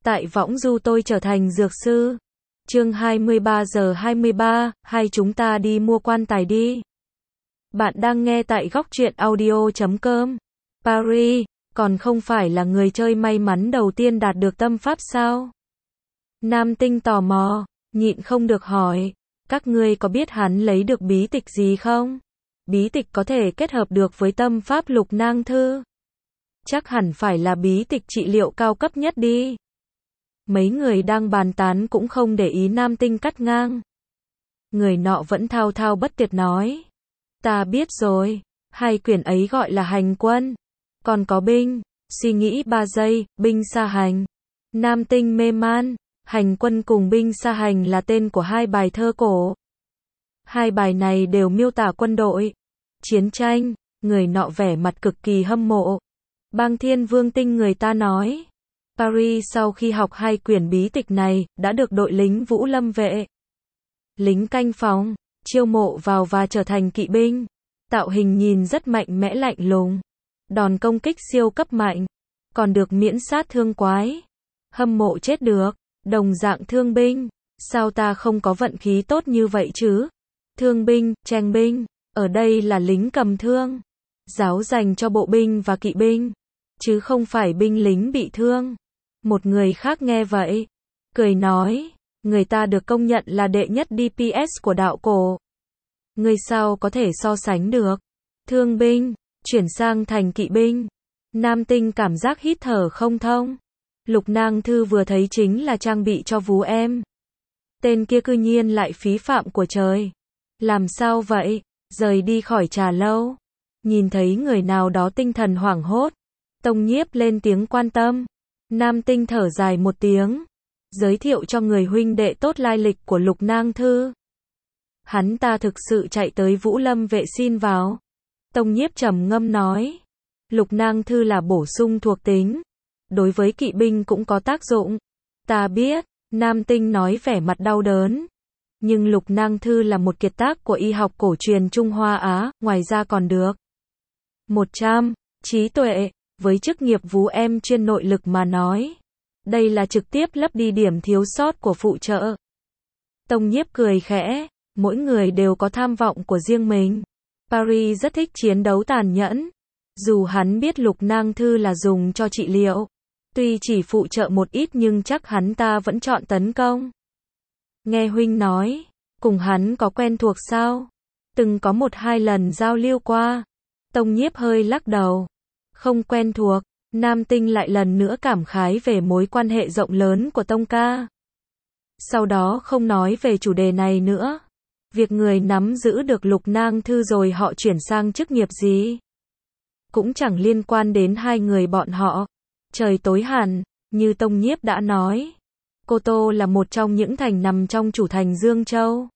Tại võng du tôi trở thành dược sư. Chương 23:23, hai chúng ta đi mua quan tài đi. Bạn đang nghe tại góc truyện audio.com. Paris, còn không phải là người chơi may mắn đầu tiên đạt được tâm pháp sao? Nam Tinh tò mò, nhịn không được hỏi, các ngươi có biết hắn lấy được bí tịch gì không? Bí tịch có thể kết hợp được với tâm pháp Lục Nang Thư. Chắc hẳn phải là bí tịch trị liệu cao cấp nhất đi. Mấy người đang bàn tán cũng không để ý Nam Tinh cắt ngang. Người nọ vẫn thao thao bất tuyệt nói. Ta biết rồi, hai quyển ấy gọi là hành quân. Còn có binh, suy nghĩ 3 giây, binh xa hành. Nam Tinh mê man, hành quân cùng binh xa hành là tên của hai bài thơ cổ. Hai bài này đều miêu tả quân đội, chiến tranh, người nọ vẻ mặt cực kỳ hâm mộ. Bang Thiên Vương Tinh người ta nói. Paris sau khi học hai quyển bí tịch này, đã được đội lính Vũ Lâm vệ, lính canh phòng, chiêu mộ vào và trở thành kỵ binh. Tạo hình nhìn rất mạnh mẽ lạnh lùng. Đòn công kích siêu cấp mạnh. Còn được miễn sát thương quái. Hâm mộ chết được. Đồng dạng thương binh. Sao ta không có vận khí tốt như vậy chứ? Thương binh, tranh binh. Ở đây là lính cầm thương. Giáo dành cho bộ binh và kỵ binh. Chứ không phải binh lính bị thương. Một người khác nghe vậy. Cười nói. Người ta được công nhận là đệ nhất DPS của đạo cổ. Người sao có thể so sánh được? Thương binh, chuyển sang thành kỵ binh. Nam Tinh cảm giác hít thở không thông. Lục Nang Thư vừa thấy chính là trang bị cho vú em. Tên kia cư nhiên lại phí phạm của trời. Làm sao vậy? Rời đi khỏi trà lâu. Nhìn thấy người nào đó tinh thần hoảng hốt. Tông Nhiếp lên tiếng quan tâm. Nam Tinh thở dài một tiếng. Giới thiệu cho người huynh đệ tốt lai lịch của Lục Nang Thư. Hắn ta thực sự chạy tới Vũ Lâm vệ xin vào. Tông Nhiếp trầm ngâm nói. Lục Nang Thư là bổ sung thuộc tính. Đối với kỵ binh cũng có tác dụng. Ta biết, Nam Tinh nói vẻ mặt đau đớn. Nhưng Lục Nang Thư là một kiệt tác của y học cổ truyền Trung Hoa Á, ngoài ra còn được 100, trí tuệ, với chức nghiệp vú em chuyên nội lực mà nói. Đây là trực tiếp lấp đi điểm thiếu sót của phụ trợ. Tông Nhiếp cười khẽ, mỗi người đều có tham vọng của riêng mình. Paris rất thích chiến đấu tàn nhẫn. Dù hắn biết Lục Nang Thư là dùng cho trị liệu. Tuy chỉ phụ trợ một ít nhưng chắc hắn ta vẫn chọn tấn công. Nghe huynh nói, cùng hắn có quen thuộc sao? Từng có 1-2 lần giao lưu qua. Tông Nhiếp hơi lắc đầu. Không quen thuộc. Nam Tinh lại lần nữa cảm khái về mối quan hệ rộng lớn của Tông ca. Sau đó không nói về chủ đề này nữa. Việc người nắm giữ được Lục Nang Thư rồi họ chuyển sang chức nghiệp gì cũng chẳng liên quan đến hai người bọn họ. Trời tối hẳn, như Tông Nhiếp đã nói. Cô Tô là một trong những thành nằm trong chủ thành Dương Châu.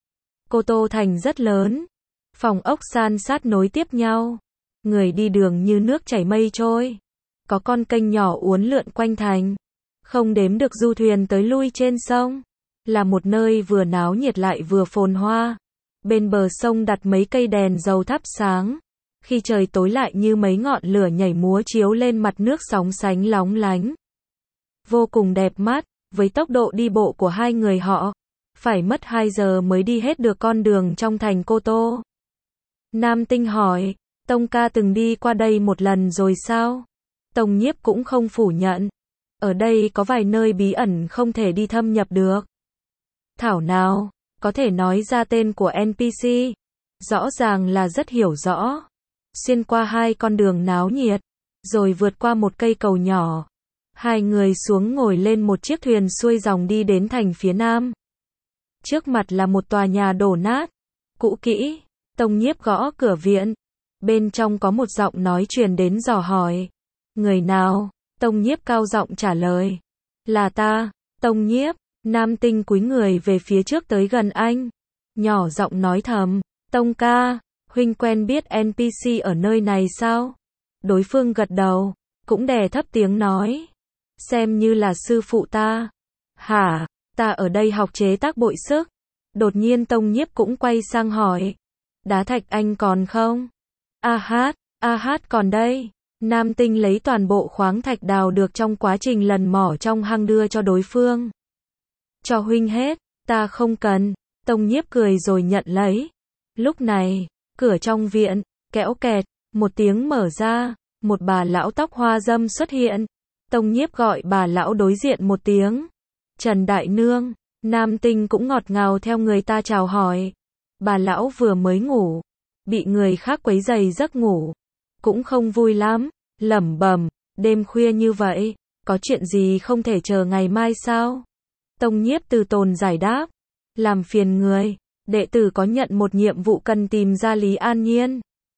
Cô Tô thành rất lớn. Phòng ốc san sát nối tiếp nhau. Người đi đường như nước chảy mây trôi. Có con kênh nhỏ uốn lượn quanh thành. Không đếm được du thuyền tới lui trên sông. Là một nơi vừa náo nhiệt lại vừa phồn hoa. Bên bờ sông đặt mấy cây đèn dầu thắp sáng. Khi trời tối lại như mấy ngọn lửa nhảy múa chiếu lên mặt nước sóng sánh lóng lánh. Vô cùng đẹp mắt, với tốc độ đi bộ của hai người họ. Phải mất 2 giờ mới đi hết được con đường trong thành Cô Tô. Nam Tinh hỏi, Tông ca từng đi qua đây một lần rồi sao? Tông Nhiếp cũng không phủ nhận. Ở đây có vài nơi bí ẩn không thể đi thâm nhập được. Thảo nào, có thể nói ra tên của NPC. Rõ ràng là rất hiểu rõ. Xuyên qua 2 con đường náo nhiệt, rồi vượt qua một cây cầu nhỏ. Hai người xuống ngồi lên một chiếc thuyền xuôi dòng đi đến thành phía nam. Trước mặt là một tòa nhà đổ nát, cũ kỹ. Tông Nhiếp gõ cửa viện. Bên trong có một giọng nói truyền đến dò hỏi. Người nào? Tông Nhiếp cao giọng trả lời. Là ta, Tông Nhiếp. Nam Tinh cúi người về phía trước tới gần anh. Nhỏ giọng nói thầm. Tông ca, huynh quen biết NPC ở nơi này sao? Đối phương gật đầu, cũng đè thấp tiếng nói. Xem như là sư phụ ta. Hả? Ta ở đây học chế tác bội sức. Đột nhiên Tông Nhiếp cũng quay sang hỏi. Đá thạch anh còn không? A hát còn đây. Nam Tinh lấy toàn bộ khoáng thạch đào được trong quá trình lần mỏ trong hang đưa cho đối phương. Cho huynh hết, ta không cần. Tông Nhiếp cười rồi nhận lấy. Lúc này, cửa trong viện, kéo kẹt, một tiếng mở ra, một bà lão tóc hoa râm xuất hiện. Tông Nhiếp gọi bà lão đối diện một tiếng. Trần Đại Nương, Nam Tinh cũng ngọt ngào theo người ta chào hỏi. Bà lão vừa mới ngủ, bị người khác quấy rầy giấc ngủ, cũng không vui lắm, lẩm bẩm, đêm khuya như vậy, có chuyện gì không thể chờ ngày mai sao? Tông Nhiếp từ tốn giải đáp, làm phiền người, đệ tử có nhận một nhiệm vụ cần tìm ra Lý An Nhiên.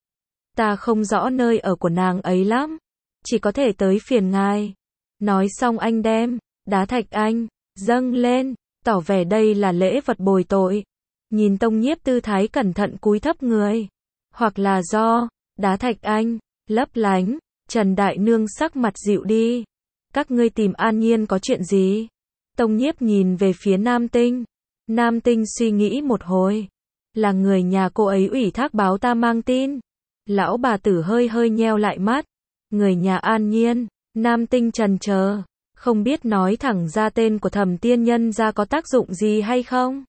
Ta không rõ nơi ở của nàng ấy lắm, chỉ có thể tới phiền ngài. Nói xong anh đem đá thạch anh dâng lên, tỏ vẻ đây là lễ vật bồi tội. Nhìn Tông Nhiếp tư thái cẩn thận cúi thấp người, hoặc là do đá thạch anh lấp lánh, Trần Đại Nương sắc mặt dịu đi. Các ngươi tìm An Nhiên có chuyện gì? Tông Nhiếp nhìn về phía Nam Tinh. Nam Tinh suy nghĩ một hồi, là người nhà cô ấy ủy thác báo ta mang tin. Lão bà tử hơi hơi nheo lại mắt. Người nhà An Nhiên. Nam Tinh chần chờ, không biết nói thẳng ra tên của Thẩm tiên nhân ra có tác dụng gì hay không.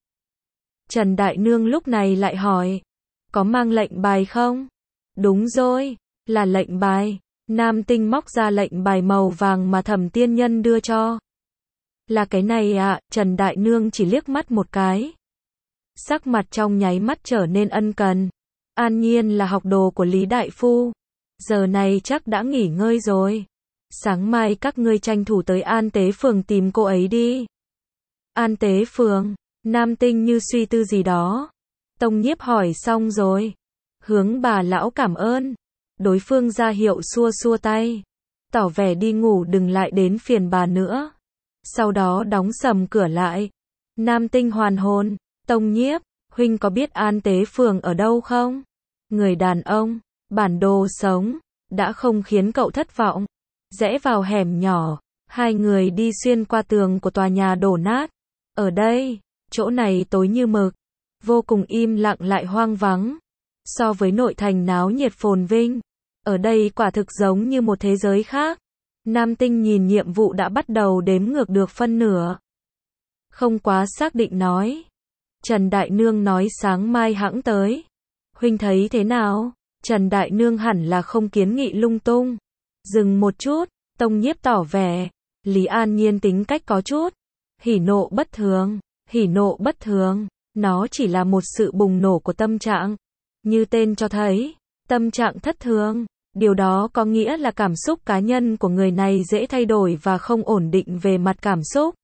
Trần Đại Nương lúc này lại hỏi, có mang lệnh bài không? Đúng rồi, là lệnh bài. Nam Tinh móc ra lệnh bài màu vàng mà Thẩm tiên nhân đưa cho. Là cái này ạ, Trần Đại Nương chỉ liếc mắt một cái. Sắc mặt trong nháy mắt trở nên ân cần. An Nhiên là học đồ của Lý Đại Phu. Giờ này chắc đã nghỉ ngơi rồi. Sáng mai các ngươi tranh thủ tới An Tế Phường tìm cô ấy đi. An Tế Phường, Nam Tinh như suy tư gì đó. Tông Nhiếp hỏi xong rồi. Hướng bà lão cảm ơn. Đối phương ra hiệu xua xua tay. Tỏ vẻ đi ngủ đừng lại đến phiền bà nữa. Sau đó đóng sầm cửa lại. Nam Tinh hoàn hồn. Tông Nhiếp, huynh có biết An Tế Phường ở đâu không? Người đàn ông, bản đồ sống, đã không khiến cậu thất vọng. Rẽ vào hẻm nhỏ, hai người đi xuyên qua tường của tòa nhà đổ nát. Ở đây, chỗ này tối như mực, vô cùng im lặng lại hoang vắng. So với nội thành náo nhiệt phồn vinh, ở đây quả thực giống như một thế giới khác. Nam Tinh nhìn nhiệm vụ đã bắt đầu đếm ngược được phân nửa. Không quá xác định nói. Trần Đại Nương nói sáng mai hẵng tới. Huynh thấy thế nào? Trần Đại Nương hẳn là không kiến nghị lung tung. Dừng một chút, Tông Nhiếp tỏ vẻ. Lý An Nhiên tính cách có chút hỉ nộ bất thường. Hỉ nộ bất thường, nó chỉ là một sự bùng nổ của tâm trạng. Như tên cho thấy, tâm trạng thất thường. Điều đó có nghĩa là cảm xúc cá nhân của người này dễ thay đổi và không ổn định về mặt cảm xúc.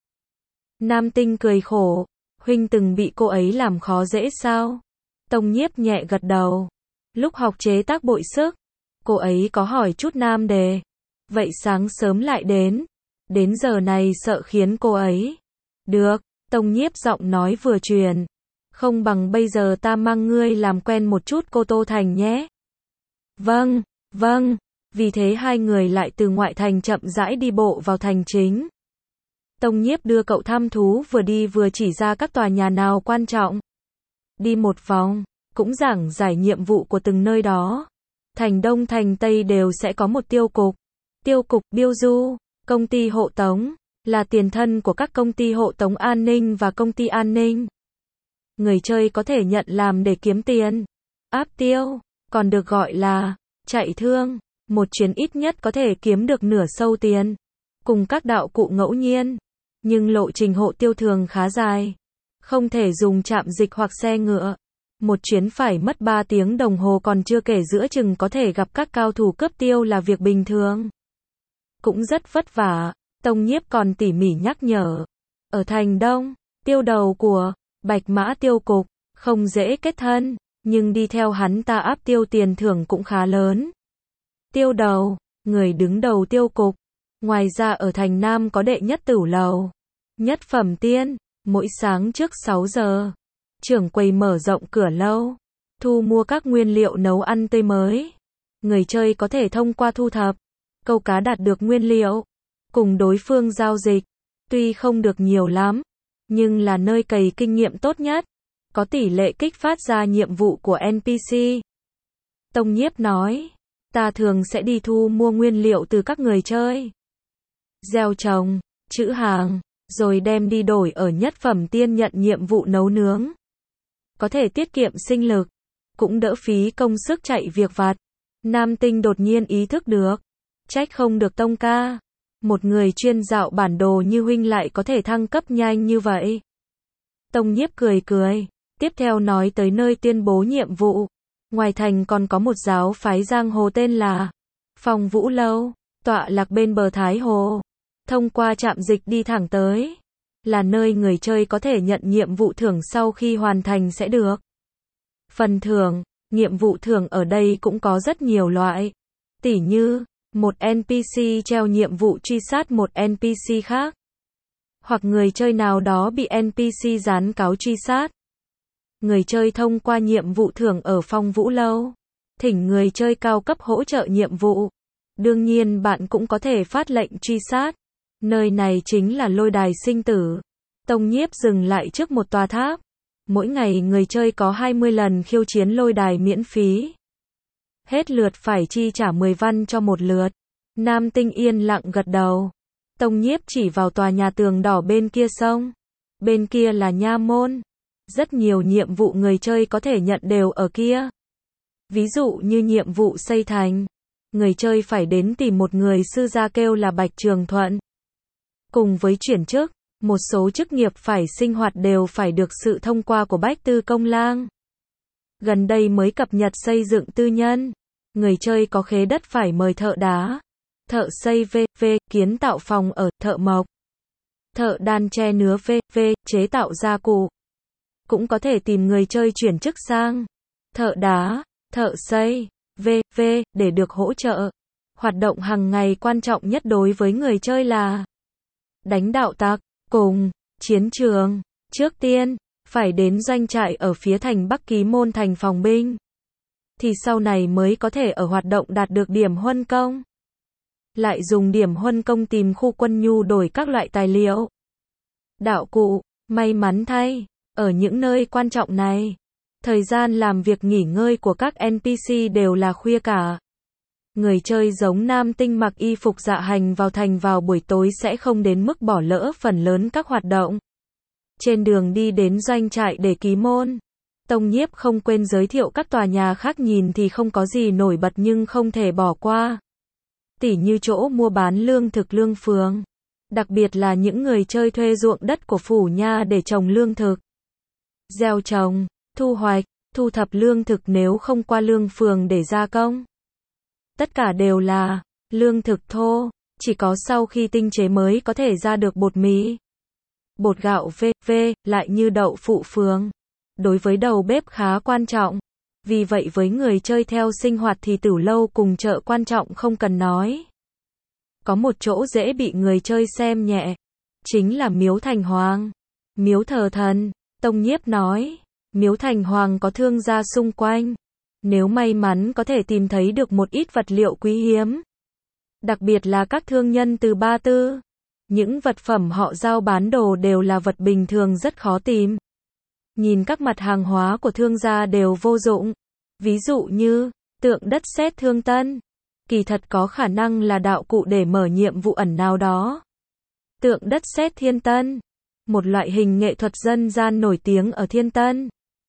Nam Tinh cười khổ. Huynh từng bị cô ấy làm khó dễ sao? Tông Nhiếp nhẹ gật đầu. Lúc học chế tác bội sức, cô ấy có hỏi chút nan đề. Vậy sáng sớm lại đến. Đến giờ này sợ khiến cô ấy. Được, Tông Nhiếp giọng nói vừa truyền. Không bằng bây giờ ta mang ngươi làm quen một chút Cô Tô Thành nhé. Vâng, vâng. Vì thế hai người lại từ ngoại thành chậm rãi đi bộ vào thành chính. Tông Nhiếp đưa cậu thăm thú vừa đi vừa chỉ ra các tòa nhà nào quan trọng. Đi một vòng, cũng giảng giải nhiệm vụ của từng nơi đó. Thành Đông thành Tây đều sẽ có một tiêu cục. Tiêu cục Biêu Du, công ty hộ tống, là tiền thân của các công ty hộ tống an ninh và công ty an ninh. Người chơi có thể nhận làm để kiếm tiền. Áp tiêu, còn được gọi là chạy thương, một chuyến ít nhất có thể kiếm được nửa sâu tiền. Cùng các đạo cụ ngẫu nhiên, nhưng lộ trình hộ tiêu thường khá dài. Không thể dùng trạm dịch hoặc xe ngựa. Một chuyến phải mất 3 tiếng đồng hồ còn chưa kể giữa chừng có thể gặp các cao thủ cướp tiêu là việc bình thường. Cũng rất vất vả, Tông Nhiếp còn tỉ mỉ nhắc nhở. Ở thành Đông, tiêu đầu của Bạch Mã tiêu cục, không dễ kết thân, nhưng đi theo hắn ta áp tiêu tiền thưởng cũng khá lớn. Tiêu đầu, người đứng đầu tiêu cục. Ngoài ra ở thành Nam có đệ nhất tửu lầu, nhất phẩm tiên, mỗi sáng trước 6 giờ. Trưởng quầy mở rộng cửa lâu, thu mua các nguyên liệu nấu ăn tươi mới. Người chơi có thể thông qua thu thập, câu cá đạt được nguyên liệu, cùng đối phương giao dịch. Tuy không được nhiều lắm, nhưng là nơi cày kinh nghiệm tốt nhất, có tỷ lệ kích phát ra nhiệm vụ của NPC. Tông Nhiếp nói, Ta thường sẽ đi thu mua nguyên liệu từ các người chơi. Gieo trồng, trữ hàng, rồi đem đi đổi ở nhất phẩm tiên nhận nhiệm vụ nấu nướng. Có thể tiết kiệm sinh lực, cũng đỡ phí công sức chạy việc vặt. Nam Tinh đột nhiên ý thức được. Trách không được Tông ca. Một người chuyên dạo bản đồ như huynh lại có thể thăng cấp nhanh như vậy. Tông Nhiếp cười cười. Tiếp theo nói tới nơi tuyên bố nhiệm vụ. Ngoài thành còn có một giáo phái giang hồ tên là Phong Vũ Lâu, tọa lạc bên bờ Thái Hồ. Thông qua trạm dịch đi thẳng tới, là nơi người chơi có thể nhận nhiệm vụ thưởng sau khi hoàn thành sẽ được. Phần thưởng, nhiệm vụ thưởng ở đây cũng có rất nhiều loại. Tỉ như, một NPC treo nhiệm vụ truy sát một NPC khác. Hoặc người chơi nào đó bị NPC dán cáo truy sát. Người chơi thông qua nhiệm vụ thưởng ở Phong Vũ Lâu, thỉnh người chơi cao cấp hỗ trợ nhiệm vụ. Đương nhiên bạn cũng có thể phát lệnh truy sát. Nơi này chính là lôi đài sinh tử. Tông Nhiếp dừng lại trước một tòa tháp. Mỗi ngày người chơi có 20 lần khiêu chiến lôi đài miễn phí. Hết lượt phải chi trả 10 văn cho một lượt. Nam Tinh yên lặng gật đầu. Tông Nhiếp chỉ vào tòa nhà tường đỏ bên kia sông. Bên kia là nha môn. Rất nhiều nhiệm vụ người chơi có thể nhận đều ở kia. Ví dụ như nhiệm vụ xây thành. Người chơi phải đến tìm một người sư gia kêu là Bạch Trường Thuận. Cùng với chuyển chức, một số chức nghiệp phải sinh hoạt đều phải được sự thông qua của Bách Tư Công Lang. Gần đây mới cập nhật xây dựng tư nhân. Người chơi có khế đất phải mời thợ đá, thợ xây v.v. kiến tạo phòng ở, thợ mộc, thợ đan tre nứa v.v. chế tạo gia cụ. Cũng có thể tìm người chơi chuyển chức sang thợ đá, thợ xây v.v. để được hỗ trợ. Hoạt động hàng ngày quan trọng nhất đối với người chơi là đánh đạo tặc, cùng chiến trường. Trước tiên, phải đến doanh trại ở phía thành Bắc Ký Môn thành phòng binh. Thì sau này mới có thể ở hoạt động đạt được điểm huân công. Lại dùng điểm huân công tìm khu quân nhu đổi các loại tài liệu, đạo cụ. May mắn thay, ở những nơi quan trọng này, thời gian làm việc nghỉ ngơi của các NPC đều là khuya cả. Người chơi giống Nam Tinh mặc y phục dạ hành vào thành vào buổi tối sẽ không đến mức bỏ lỡ phần lớn các hoạt động. Trên đường đi đến doanh trại để Ký Môn, Tông Nhiếp không quên giới thiệu các tòa nhà khác nhìn thì không có gì nổi bật nhưng không thể bỏ qua. Tỉ như chỗ mua bán lương thực lương phường. Đặc biệt là những người chơi thuê ruộng đất của phủ nha để trồng lương thực. Gieo trồng, thu hoạch, thu thập lương thực nếu không qua lương phường để gia công. Tất cả đều là lương thực thô, chỉ có sau khi tinh chế mới có thể ra được bột mì, bột gạo v.v. lại như đậu phụ phường. Đối với đầu bếp khá quan trọng. Vì vậy với người chơi theo sinh hoạt thì tử lâu cùng chợ quan trọng không cần nói. Có một chỗ dễ bị người chơi xem nhẹ, chính là miếu thành hoàng, miếu thờ thần. Tông Nhiếp nói, miếu thành hoàng có thương gia xung quanh. Nếu may mắn có thể tìm thấy được một ít vật liệu quý hiếm, đặc biệt là các thương nhân từ Ba Tư, những vật phẩm họ giao bán đồ đều là vật bình thường rất khó tìm. Nhìn các mặt hàng hóa của thương gia đều vô dụng. Ví dụ như tượng đất sét Thương Tân, kỳ thật có khả năng là đạo cụ để mở nhiệm vụ ẩn nào đó. Tượng đất sét Thiên Tân, một loại hình nghệ thuật dân gian nổi tiếng ở Thiên Tân,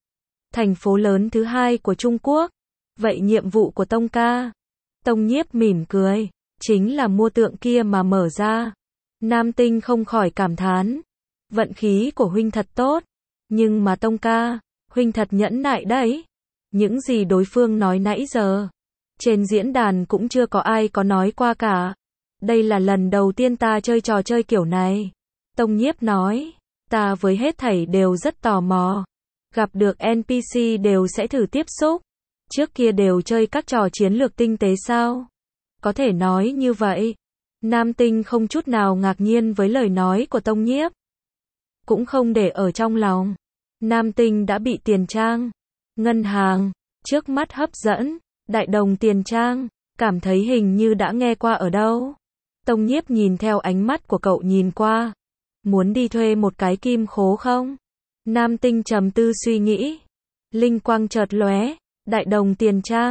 thành phố lớn thứ hai của Trung Quốc. Vậy nhiệm vụ của Tông ca? Tông Nhiếp mỉm cười, chính là mua tượng kia mà mở ra. Nam Tinh không khỏi cảm thán, vận khí của huynh thật tốt. Nhưng mà Tông ca, huynh thật nhẫn nại đấy. Những gì đối phương nói nãy giờ, trên diễn đàn cũng chưa có ai có nói qua cả. Đây là lần đầu tiên ta chơi trò chơi kiểu này. Tông Nhiếp nói, ta với hết thảy đều rất tò mò. Gặp được NPC đều sẽ thử tiếp xúc. Trước kia đều chơi các trò chiến lược tinh tế sao? Có thể nói như vậy. Nam Tinh không chút nào ngạc nhiên với lời nói của Tông Nhiếp. Cũng không để ở trong lòng. Nam Tinh đã bị tiền trang, ngân hàng, trước mắt hấp dẫn. Đại đồng tiền trang, cảm thấy hình như đã nghe qua ở đâu. Tông Nhiếp nhìn theo ánh mắt của cậu nhìn qua. Muốn đi thuê một cái kim khố không? Nam Tinh trầm tư suy nghĩ. Linh quang chợt lóe. Đại đồng tiền trang.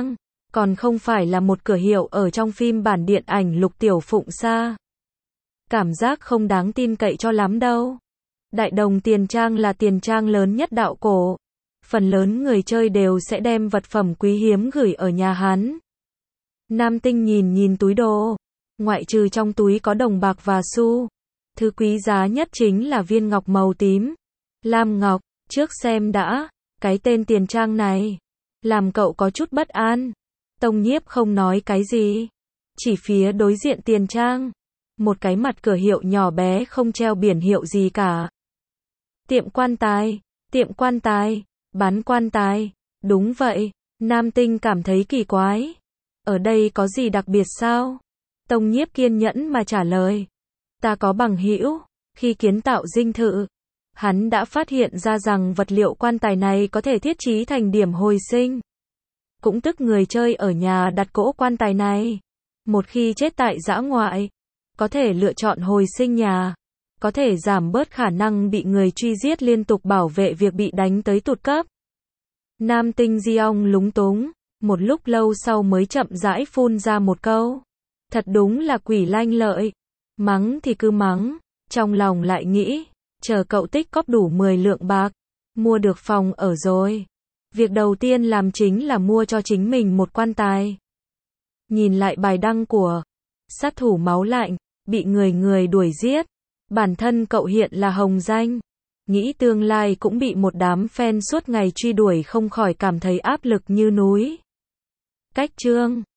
Còn không phải là một cửa hiệu ở trong phim bản điện ảnh Lục Tiểu Phụng Sa. Cảm giác không đáng tin cậy cho lắm đâu. Đại Đồng Tiền Trang là tiền trang lớn nhất đạo cổ. Phần lớn người chơi đều sẽ đem vật phẩm quý hiếm gửi ở nhà hắn. Nam Tinh nhìn túi đồ. Ngoại trừ trong túi có đồng bạc và xu. Thứ quý giá nhất chính là viên ngọc màu tím. Lam ngọc, trước xem đã. Cái tên tiền trang này. Làm cậu có chút bất an. Tông Nhiếp không nói cái gì. Chỉ phía đối diện tiền trang. Một cái mặt cửa hiệu nhỏ bé không treo biển hiệu gì cả. Tiệm quan tài, bán quan tài. Đúng vậy, Nam Tinh cảm thấy kỳ quái. Ở đây có gì đặc biệt sao? Tông Nhiếp kiên nhẫn mà trả lời. Ta có bằng hữu, khi kiến tạo dinh thự, hắn đã phát hiện ra rằng vật liệu quan tài này có thể thiết trí thành điểm hồi sinh. Cũng tức người chơi ở nhà đặt cỗ quan tài này. Một khi chết tại dã ngoại, có thể lựa chọn hồi sinh nhà. Có thể giảm bớt khả năng bị người truy giết liên tục bảo vệ việc bị đánh tới tụt cấp. Nam Tinh Diong lúng túng, một lúc lâu sau mới chậm rãi phun ra một câu. Thật đúng là quỷ lanh lợi. Mắng thì cứ mắng, trong lòng lại nghĩ, chờ cậu tích cóp đủ 10 lượng bạc, mua được phòng ở rồi. Việc đầu tiên làm chính là mua cho chính mình một quan tài. Nhìn lại bài đăng của sát thủ máu lạnh, bị người đuổi giết. Bản thân cậu hiện là hồng danh. Nghĩ tương lai cũng bị một đám fan suốt ngày truy đuổi không khỏi cảm thấy áp lực như núi. Cách chương